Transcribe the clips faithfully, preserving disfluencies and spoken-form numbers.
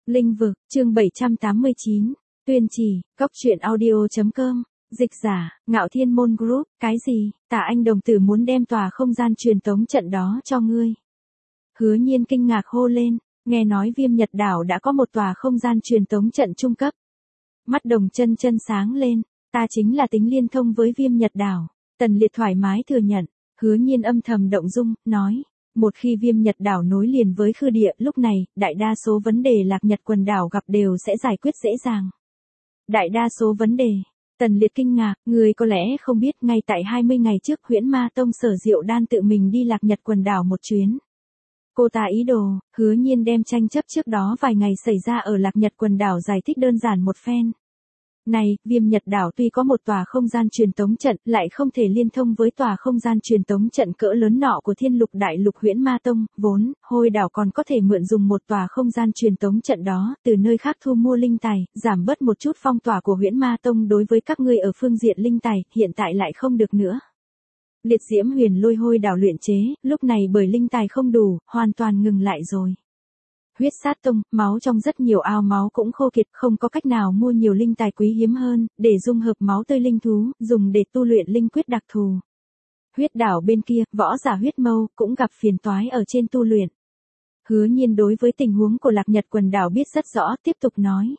Linh vực, chương bảy trăm tám mươi chín, tuyên chỉ, cóc truyện audio chấm com, dịch giả, Ngạo Thiên Môn Group, cái gì, Tạ Anh đồng tử muốn đem tòa không gian truyền tống trận đó cho ngươi. Hứa Nhiên kinh ngạc hô lên, nghe nói Viêm Nhật Đảo đã có một tòa không gian truyền tống trận trung cấp. Mắt Đồng Chân Chân sáng lên, ta chính là tính liên thông với Viêm Nhật Đảo. Tần Liệt thoải mái thừa nhận, Hứa Nhiên âm thầm động dung, nói, một khi Viêm Nhật Đảo nối liền với Khư Địa, lúc này, đại đa số vấn đề Lạc Nhật quần đảo gặp đều sẽ giải quyết dễ dàng. Đại đa số vấn đề, Tần Liệt kinh ngạc, người có lẽ không biết ngay tại hai mươi ngày trước Huyễn Ma Tông Sở Diệu Đan tự mình đi Lạc Nhật quần đảo một chuyến. Cô ta ý đồ, Hứa Nhiên đem tranh chấp trước đó vài ngày xảy ra ở Lạc Nhật quần đảo giải thích đơn giản một phen. Này, Viêm Nhật Đảo tuy có một tòa không gian truyền tống trận, lại không thể liên thông với tòa không gian truyền tống trận cỡ lớn nọ của Thiên Lục Đại Lục Huyễn Ma Tông, vốn, Hôi Đảo còn có thể mượn dùng một tòa không gian truyền tống trận đó, từ nơi khác thu mua linh tài, giảm bớt một chút phong tỏa của Huyễn Ma Tông đối với các ngươi ở phương diện linh tài, hiện tại lại không được nữa. Liệt Diễm Huyền Lôi Hôi Đảo luyện chế, lúc này bởi linh tài không đủ, hoàn toàn ngừng lại rồi. Huyết Sát Tông, máu trong rất nhiều ao máu cũng khô kiệt, không có cách nào mua nhiều linh tài quý hiếm hơn, để dung hợp máu tươi linh thú, dùng để tu luyện linh quyết đặc thù. Huyết Đảo bên kia, võ giả Huyết Mâu, cũng gặp phiền toái ở trên tu luyện. Hứa Nhiên đối với tình huống của Lạc Nhật quần đảo biết rất rõ, tiếp tục nói.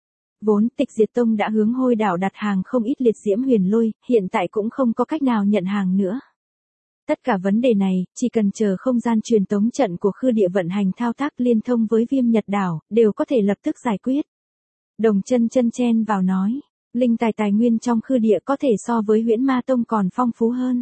Vốn Tịch Diệt Tông đã hướng Hôi Đảo đặt hàng không ít Liệt Diễm Huyền Lôi, hiện tại cũng không có cách nào nhận hàng nữa. Tất cả vấn đề này, chỉ cần chờ không gian truyền tống trận của Khư Địa vận hành thao tác liên thông với Viêm Nhật Đảo, đều có thể lập tức giải quyết. Đồng Chân Chân chen vào nói, linh tài tài nguyên trong Khư Địa có thể so với Huyễn Ma Tông còn phong phú hơn.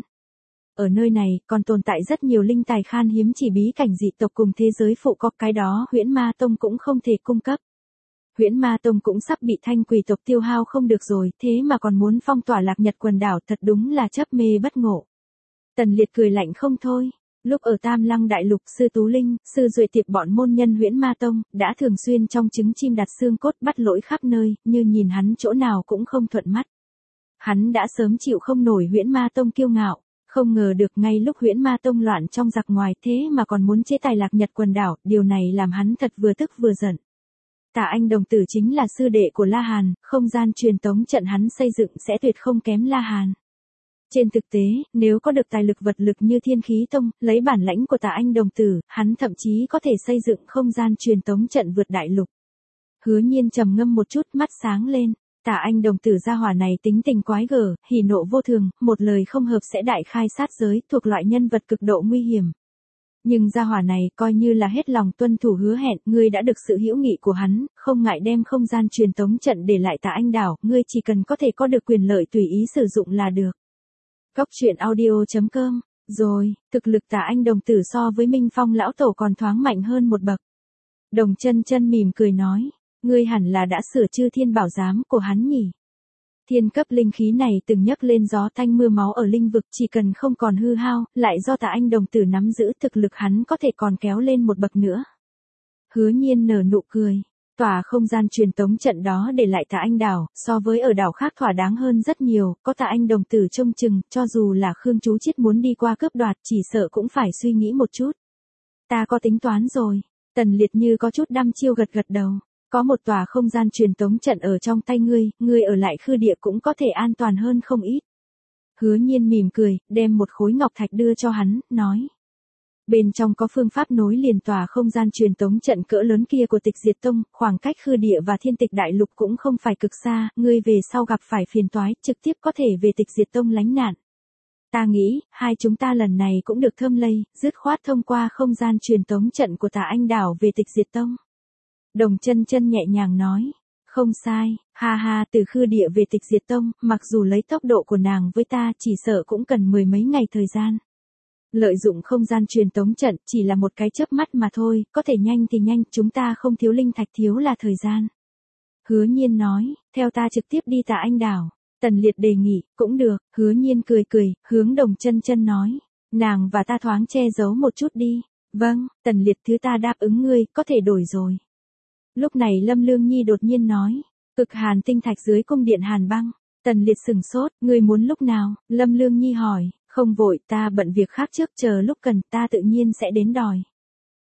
Ở nơi này, còn tồn tại rất nhiều linh tài khan hiếm chỉ bí cảnh dị tộc cùng thế giới phụ có, cái đó Huyễn Ma Tông cũng không thể cung cấp. Huyễn Ma Tông cũng sắp bị Thanh Quỷ tộc tiêu hao không được rồi, thế mà còn muốn phong tỏa Lạc Nhật quần đảo, thật đúng là chấp mê bất ngộ. Tần Liệt cười lạnh không thôi, lúc ở Tam Lăng Đại Lục, Sư Tú Linh, Sư Duệ Tiệp bọn môn nhân Huyễn Ma Tông, đã thường xuyên trong trứng chim đặt xương cốt bắt lỗi khắp nơi, như nhìn hắn chỗ nào cũng không thuận mắt. Hắn đã sớm chịu không nổi Huyễn Ma Tông kiêu ngạo, không ngờ được ngay lúc Huyễn Ma Tông loạn trong giặc ngoài thế mà còn muốn chế tài Lạc Nhật quần đảo, điều này làm hắn thật vừa tức vừa giận. Tạ Anh đồng tử chính là sư đệ của La Hàn, không gian truyền tống trận hắn xây dựng sẽ tuyệt không kém La Hàn. Trên thực tế, nếu có được tài lực vật lực như Thiên Khí Tông, lấy bản lãnh của Tạ Anh đồng tử, hắn thậm chí có thể xây dựng không gian truyền tống trận vượt đại lục. Hứa Nhiên trầm ngâm một chút, mắt sáng lên, Tạ Anh đồng tử gia hỏa này tính tình quái gở, hỉ nộ vô thường, một lời không hợp sẽ đại khai sát giới, thuộc loại nhân vật cực độ nguy hiểm. Nhưng gia hỏa này coi như là hết lòng tuân thủ hứa hẹn, ngươi đã được sự hữu nghị của hắn, không ngại đem không gian truyền tống trận để lại Tạ Anh đảo, ngươi chỉ cần có thể có được quyền lợi tùy ý sử dụng là được. Cóc truyện audio chấm com, rồi, thực lực Tạ Anh đồng tử so với Minh Phong lão tổ còn thoáng mạnh hơn một bậc. Đồng Chân Chân mỉm cười nói, ngươi hẳn là đã sửa chư thiên bảo giám của hắn nhỉ. Thiên cấp linh khí này từng nhấc lên gió tanh mưa máu ở linh vực, chỉ cần không còn hư hao, lại do Tạ Anh đồng tử nắm giữ, thực lực hắn có thể còn kéo lên một bậc nữa. Hứa Nhiên nở nụ cười. Tòa không gian truyền tống trận đó để lại Tạ Anh đảo, so với ở đảo khác thỏa đáng hơn rất nhiều, có Tạ Anh đồng tử trông chừng, cho dù là Khương Chú Chiết muốn đi qua cướp đoạt, chỉ sợ cũng phải suy nghĩ một chút. Ta có tính toán rồi. Tần Liệt như có chút đăm chiêu gật gật đầu. Có một tòa không gian truyền tống trận ở trong tay ngươi, ngươi ở lại Khư Địa cũng có thể an toàn hơn không ít. Hứa Nhiên mỉm cười, đem một khối ngọc thạch đưa cho hắn, nói. Bên trong có phương pháp nối liền tòa không gian truyền tống trận cỡ lớn kia của Tịch Diệt Tông, khoảng cách Khư Địa và Thiên Tịch Đại Lục cũng không phải cực xa, ngươi về sau gặp phải phiền toái, trực tiếp có thể về Tịch Diệt Tông lánh nạn. Ta nghĩ, hai chúng ta lần này cũng được thơm lây, dứt khoát thông qua không gian truyền tống trận của Tạ Anh đảo về Tịch Diệt Tông. Đồng Chân Chân nhẹ nhàng nói, không sai, ha ha, từ Khư Địa về Tịch Diệt Tông, mặc dù lấy tốc độ của nàng với ta chỉ sợ cũng cần mười mấy ngày thời gian. Lợi dụng không gian truyền tống trận chỉ là một cái chớp mắt mà thôi, có thể nhanh thì nhanh, chúng ta không thiếu linh thạch, thiếu là thời gian. Hứa Nhiên nói, theo ta trực tiếp đi Tạ Anh đảo. Tần Liệt đề nghị, cũng được, Hứa Nhiên cười cười, hướng Đồng Chân Chân nói, nàng và ta thoáng che giấu một chút đi. Vâng, Tần Liệt thứ ta đáp ứng ngươi, có thể đổi rồi. Lúc này Lâm Lương Nhi đột nhiên nói, cực hàn tinh thạch dưới cung điện Hàn Băng. Tần Liệt sừng sốt, ngươi muốn lúc nào? Lâm Lương Nhi hỏi, không vội, ta bận việc khác trước, chờ lúc cần ta tự nhiên sẽ đến đòi.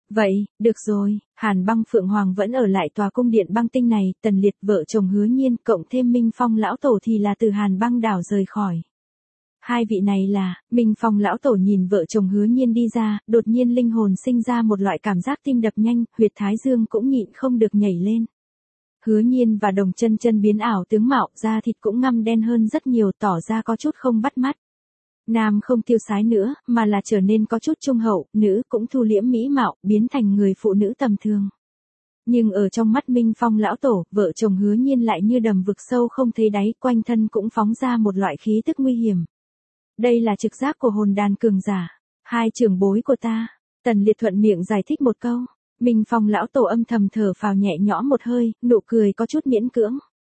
Vậy, được rồi, Hàn Băng Phượng Hoàng vẫn ở lại tòa cung điện băng tinh này, Tần Liệt vợ chồng Hứa Nhiên cộng thêm Minh Phong lão tổ thì là từ Hàn Băng đảo rời khỏi. Hai vị này là, Minh Phong lão tổ nhìn vợ chồng Hứa Nhiên đi ra, đột nhiên linh hồn sinh ra một loại cảm giác tim đập nhanh, huyệt thái dương cũng nhịn không được nhảy lên. Hứa Nhiên và Đồng Chân Chân biến ảo tướng mạo, da thịt cũng ngăm đen hơn rất nhiều, tỏ ra có chút không bắt mắt. Nam không tiêu sái nữa, mà là trở nên có chút trung hậu, nữ cũng thu liễm mỹ mạo, biến thành người phụ nữ tầm thường. Nhưng ở trong mắt Minh Phong lão tổ, vợ chồng Hứa Nhiên lại như đầm vực sâu không thấy đáy, quanh thân cũng phóng ra một loại khí tức nguy hiểm. Đây là trực giác của hồn đàn cường giả. Hai trưởng bối của ta. Tần Liệt thuận miệng giải thích một câu. Minh Phong lão tổ âm thầm thở phào nhẹ nhõm một hơi, nụ cười có chút miễn cưỡng.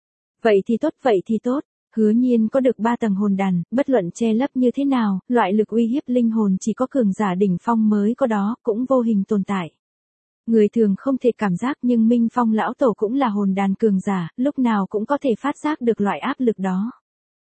Vậy thì tốt, vậy thì tốt. Hứa Nhiên có được ba tầng hồn đàn, bất luận che lấp như thế nào, loại lực uy hiếp linh hồn chỉ có cường giả đỉnh phong mới có đó, cũng vô hình tồn tại. Người thường không thể cảm giác, nhưng Minh Phong lão tổ cũng là hồn đàn cường giả, lúc nào cũng có thể phát giác được loại áp lực đó.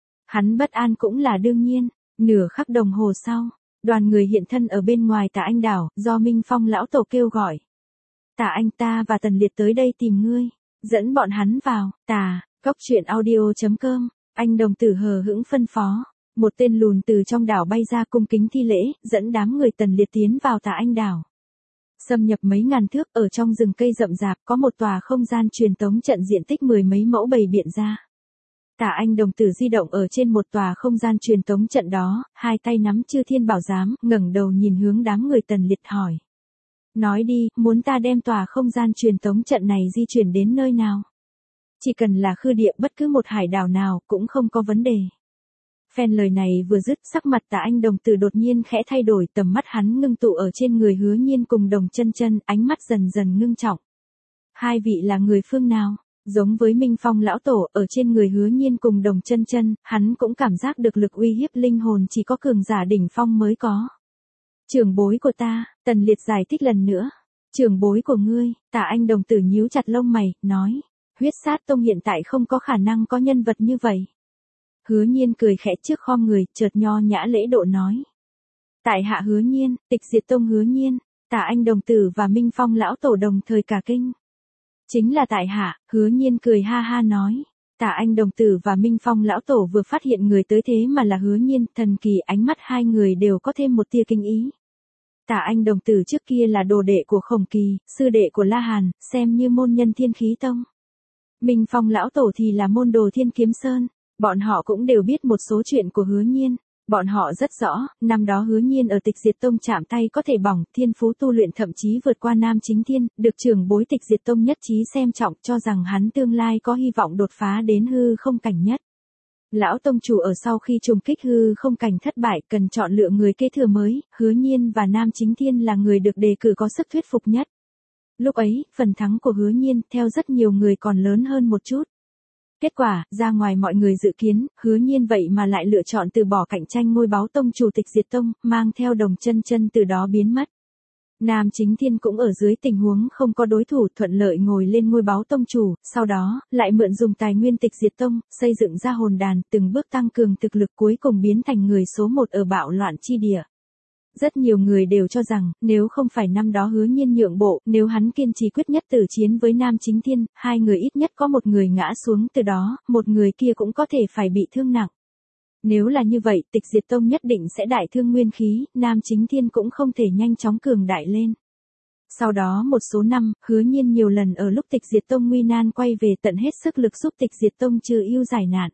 Hắn bất an cũng là đương nhiên. Nửa khắc đồng hồ sau, đoàn người hiện thân ở bên ngoài Tà Anh đảo, do Minh Phong lão tổ kêu gọi. Tà Anh, ta và Tần Liệt tới đây tìm ngươi, dẫn bọn hắn vào. Tà, cốc truyện audio chấm com, anh đồng tử hờ hững phân phó. Một tên lùn từ trong đảo bay ra cung kính thi lễ, dẫn đám người Tần Liệt tiến vào Tà Anh đảo. Xâm nhập mấy ngàn thước, ở trong rừng cây rậm rạp có một tòa không gian truyền tống trận diện tích mười mấy mẫu bày biện ra. Tả Anh đồng tử di động ở trên một tòa không gian truyền tống trận đó, hai tay nắm Chư Thiên Bảo Giám, ngẩng đầu nhìn hướng đám người Tần Liệt hỏi. Nói đi, muốn ta đem tòa không gian truyền tống trận này di chuyển đến nơi nào? Chỉ cần là khư địa, bất cứ một hải đảo nào, cũng không có vấn đề. Phen lời này vừa dứt, sắc mặt Tả Anh đồng tử đột nhiên khẽ thay đổi, tầm mắt hắn ngưng tụ ở trên người Hứa Nhiên cùng Đồng Chân Chân, ánh mắt dần dần ngưng trọng. Hai vị là người phương nào? Giống với Minh Phong lão tổ, ở trên người Hứa Nhiên cùng Đồng Chân Chân, hắn cũng cảm giác được lực uy hiếp linh hồn chỉ có cường giả đỉnh phong mới có. Trưởng bối của ta, Tần Liệt giải thích lần nữa. Trưởng bối của ngươi, Tả Anh đồng tử nhíu chặt lông mày, nói. Huyết Sát Tông hiện tại không có khả năng có nhân vật như vậy. Hứa Nhiên cười khẽ trước khom người, chợt nho nhã lễ độ nói. Tại hạ Hứa Nhiên, Tịch Diệt Tông Hứa Nhiên. Tả Anh đồng tử và Minh Phong lão tổ đồng thời cả kinh. Chính là tại hạ, Hứa Nhiên cười ha ha nói. Tả Anh đồng tử và Minh Phong lão tổ vừa phát hiện người tới thế mà là Hứa Nhiên, thần kỳ, ánh mắt hai người đều có thêm một tia kinh ý. Tả Anh đồng tử trước kia là đồ đệ của Khổng Kỳ, sư đệ của La Hàn, xem như môn nhân Thiên Khí Tông. Minh Phong lão tổ thì là môn đồ Thiên Kiếm Sơn, bọn họ cũng đều biết một số chuyện của Hứa Nhiên. Bọn họ rất rõ, năm đó Hứa Nhiên ở Tịch Diệt Tông chạm tay có thể bỏng, thiên phú tu luyện thậm chí vượt qua Nam Chính Thiên, được trưởng bối Tịch Diệt Tông nhất trí xem trọng, cho rằng hắn tương lai có hy vọng đột phá đến hư không cảnh nhất. Lão tông chủ ở sau khi trùng kích hư không cảnh thất bại, cần chọn lựa người kế thừa mới, Hứa Nhiên và Nam Chính Thiên là người được đề cử có sức thuyết phục nhất. Lúc ấy, phần thắng của Hứa Nhiên theo rất nhiều người còn lớn hơn một chút. Kết quả, ra ngoài mọi người dự kiến, Hứa Nhiên vậy mà lại lựa chọn từ bỏ cạnh tranh ngôi báo tông chủ Tịch Diệt Tông, mang theo Đồng Chân Chân từ đó biến mất. Nam Chính Thiên cũng ở dưới tình huống không có đối thủ thuận lợi ngồi lên ngôi báo tông chủ, sau đó, lại mượn dùng tài nguyên Tịch Diệt Tông, xây dựng ra hồn đàn, từng bước tăng cường thực lực cuối cùng biến thành người số một ở bạo loạn chi địa. Rất nhiều người đều cho rằng, nếu không phải năm đó Hứa Nhiên nhượng bộ, nếu hắn kiên trì quyết nhất tử chiến với Nam Chính Thiên, hai người ít nhất có một người ngã xuống từ đó, một người kia cũng có thể phải bị thương nặng. Nếu là như vậy, Tịch Diệt Tông nhất định sẽ đại thương nguyên khí, Nam Chính Thiên cũng không thể nhanh chóng cường đại lên. Sau đó một số năm, Hứa Nhiên nhiều lần ở lúc Tịch Diệt Tông nguy nan quay về tận hết sức lực giúp Tịch Diệt Tông trừ ưu giải nạn.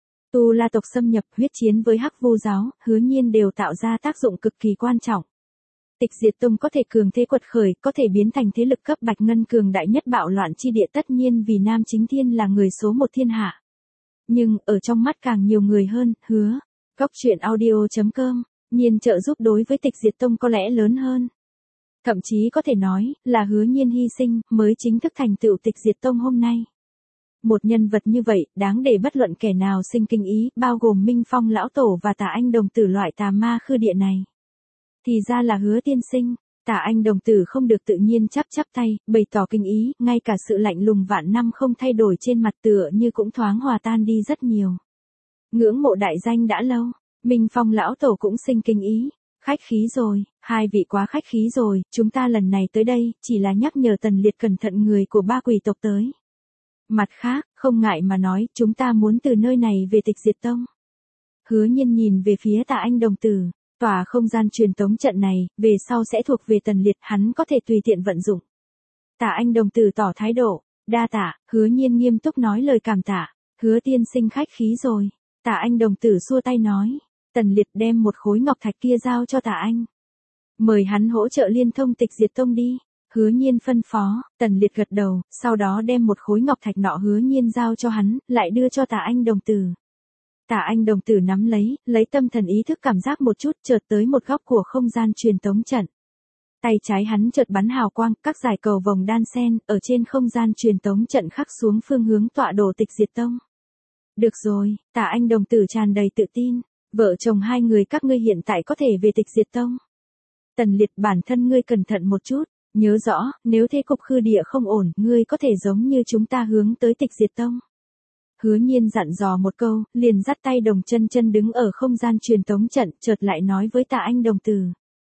Tu La tộc xâm nhập, huyết chiến với Hắc Vô giáo, Hứa Nhiên đều tạo ra tác dụng cực kỳ quan trọng. Tịch Diệt Tông có thể cường thế quật khởi, có thể biến thành thế lực cấp bạch ngân cường đại nhất bạo loạn chi địa, tất nhiên vì Nam Chính Thiên là người số một thiên hạ. Nhưng, ở trong mắt càng nhiều người hơn, Hứa, cốc truyện audio chấm com, Nhiên trợ giúp đối với Tịch Diệt Tông có lẽ lớn hơn. Thậm chí có thể nói, là Hứa Nhiên hy sinh, mới chính thức thành tựu Tịch Diệt Tông hôm nay. Một nhân vật như vậy, đáng để bất luận kẻ nào sinh kinh ý, bao gồm Minh Phong lão tổ và Tả Anh đồng tử loại tà ma khư địa này. Thì ra là Hứa tiên sinh. Tả Anh đồng tử không được tự nhiên chắp chắp tay, bày tỏ kinh ý, ngay cả sự lạnh lùng vạn năm không thay đổi trên mặt tựa như cũng thoáng hòa tan đi rất nhiều. Ngưỡng mộ đại danh đã lâu, Minh Phong lão tổ cũng sinh kinh ý. Khách khí rồi, hai vị quá khách khí rồi, chúng ta lần này tới đây, chỉ là nhắc nhở Tần Liệt cẩn thận người của ba quỷ tộc tới. Mặt khác, không ngại mà nói, chúng ta muốn từ nơi này về Tịch Diệt Tông. Hứa Nhiên nhìn về phía Tạ Anh đồng tử, tòa không gian truyền tống trận này, về sau sẽ thuộc về Tần Liệt, hắn có thể tùy tiện vận dụng. Tạ Anh đồng tử tỏ thái độ, đa tạ, Hứa Nhiên nghiêm túc nói lời cảm tạ, Hứa tiên sinh khách khí rồi. Tạ Anh đồng tử xua tay nói, Tần Liệt đem một khối ngọc thạch kia giao cho Tạ Anh. Mời hắn hỗ trợ liên thông Tịch Diệt Tông đi. Hứa Nhiên phân phó, Tần Liệt gật đầu, sau đó đem một khối ngọc thạch nọ Hứa Nhiên giao cho hắn, lại đưa cho Tạ Anh đồng tử. Tạ Anh đồng tử nắm lấy, lấy tâm thần ý thức cảm giác một chút, chợt tới một góc của không gian truyền tống trận. Tay trái hắn chợt bắn hào quang, các dải cầu vòng đan sen, ở trên không gian truyền tống trận khắc xuống phương hướng tọa độ Tịch Diệt Tông. Được rồi, Tạ Anh đồng tử tràn đầy tự tin, vợ chồng hai người các ngươi hiện tại có thể về Tịch Diệt Tông. Tần Liệt, bản thân ngươi cẩn thận một chút, nhớ rõ, nếu thế cục khư địa không ổn, ngươi có thể giống như chúng ta hướng tới Tịch Diệt Tông. Hứa Nhiên dặn dò một câu, liền dắt tay Đồng Chân Chân đứng ở không gian truyền tống trận, chợt lại nói với Tạ Anh đồng tử.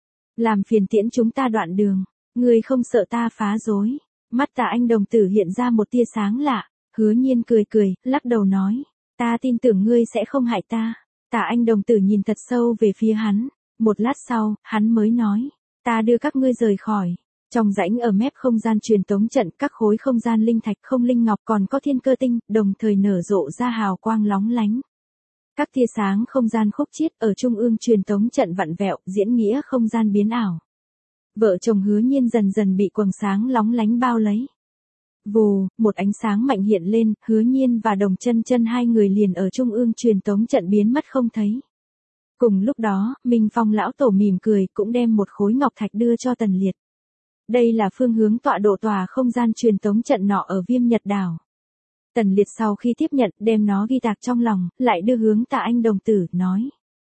Làm phiền tiễn chúng ta đoạn đường, ngươi không sợ ta phá rối. Mắt Tạ Anh đồng tử hiện ra một tia sáng lạ, Hứa Nhiên cười cười, lắc đầu nói, ta tin tưởng ngươi sẽ không hại ta. Tạ Anh đồng tử nhìn thật sâu về phía hắn, một lát sau, hắn mới nói, ta đưa các ngươi rời khỏi. Trong rãnh ở mép không gian truyền tống trận, các khối không gian linh thạch không linh ngọc còn có thiên cơ tinh, đồng thời nở rộ ra hào quang lóng lánh. Các tia sáng không gian khúc chiết ở trung ương truyền tống trận vặn vẹo, diễn nghĩa không gian biến ảo. Vợ chồng Hứa Nhiên dần dần bị quầng sáng lóng lánh bao lấy. Vù, một ánh sáng mạnh hiện lên, Hứa Nhiên và Đồng Chân Chân hai người liền ở trung ương truyền tống trận biến mất không thấy. Cùng lúc đó, Minh Phong lão tổ mỉm cười, cũng đem một khối ngọc thạch đưa cho Tần Liệt. Đây là phương hướng tọa độ tòa không gian truyền tống trận nọ ở Viêm Nhật đảo. Tần Liệt sau khi tiếp nhận, đem nó ghi tạc trong lòng, lại đưa hướng Tạ Anh đồng tử, nói.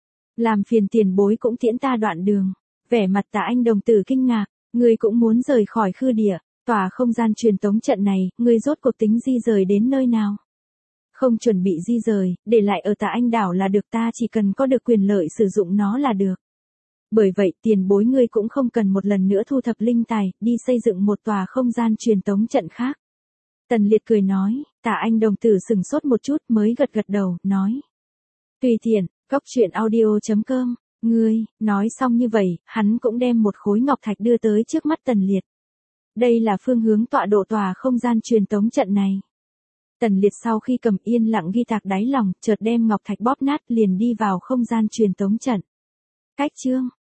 Làm phiền tiền bối cũng tiễn ta đoạn đường. Vẻ mặt Tạ Anh đồng tử kinh ngạc, ngươi cũng muốn rời khỏi khư địa, tòa không gian truyền tống trận này, ngươi rốt cuộc tính di rời đến nơi nào? Không chuẩn bị di rời, để lại ở Tạ Anh đảo là được, ta chỉ cần có được quyền lợi sử dụng nó là được. Bởi vậy tiền bối ngươi cũng không cần một lần nữa thu thập linh tài, đi xây dựng một tòa không gian truyền tống trận khác. Tần Liệt cười nói, Tạ Anh đồng tử sừng sốt một chút mới gật gật đầu, nói. Tùy tiện, góc truyện audio chấm com, ngươi, nói xong như vậy, hắn cũng đem một khối ngọc thạch đưa tới trước mắt Tần Liệt. Đây là phương hướng tọa độ tòa không gian truyền tống trận này. Tần Liệt sau khi cầm yên lặng ghi tạc đáy lòng, chợt đem ngọc thạch bóp nát liền đi vào không gian truyền tống trận. Cách chương